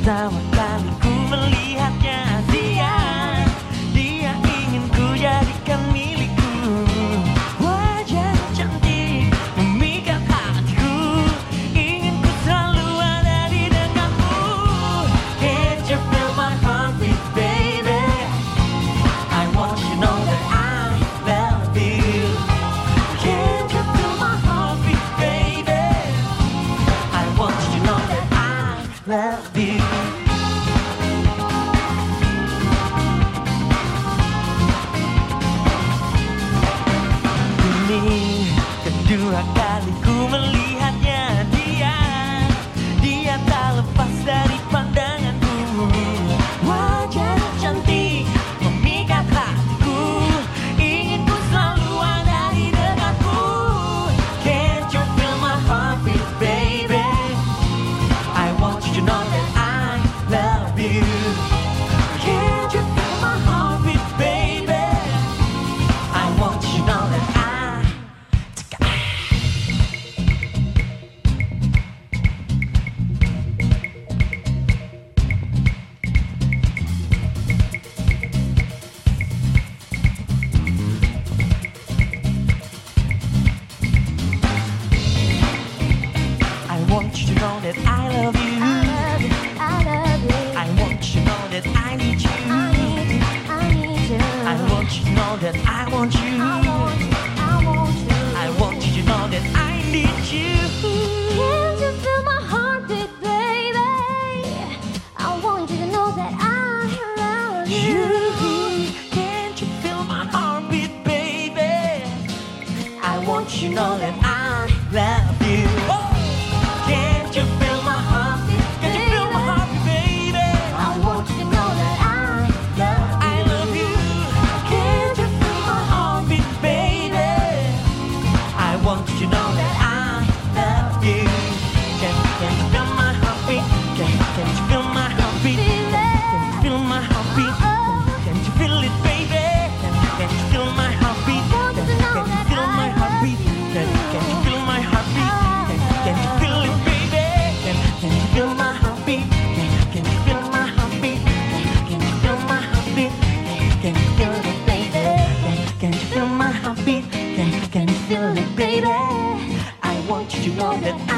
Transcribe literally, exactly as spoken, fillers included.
Pertama kali ku melihatnya, dia Dia ingin ku jadikan milikku. Wajah cantik memikat hatiku, ingin ku selalu ada di dekatmu. Can't you feel my heartbeat, baby? I want you to know that I love you. Can't you feel my heartbeat, baby? I want you to know that I love you. Ini kedua kali ku melihatnya, dia Dia tak lepas dari pandanganku. Wajah cantik memikat hatiku, ingin ku selalu ada di dekatmu. Can't you feel my heartbeat, baby? I want you to know that I love you. Can't you feel my heartbeat, baby? I want you to know that I I want you to know that I love you. I love you, I love you. I want you to know that I need you. I need you, I need you. I want you to know that I want you. I want you, I want you. I want you to know that I need you. Can't you feel my heartbeat, baby? I want you to know that I love you. You, can't you feel my heartbeat, baby? I want you to know that I love you. Oh, can't you feel my heartbeat? Can't you feel my heartbeat, baby? I want you to know that I love you. I love you. Can't you feel my heartbeat, baby? I want you to know that I love you. Can, can you feel my heartbeat? Can, can you feel my heartbeat? Can you feel my heartbeat? Can you feel it, baby? Can, can you feel my heartbeat? Can, can you feel my heartbeat? Can, can you feel my heartbeat? Can, can you feel it, baby? Can, can you feel my heartbeat? Can, can you feel my heartbeat? Can, can you feel my heartbeat? Can, can you feel it, baby? Can, can you feel my heartbeat? Can, can you feel it, baby? I want you to know that I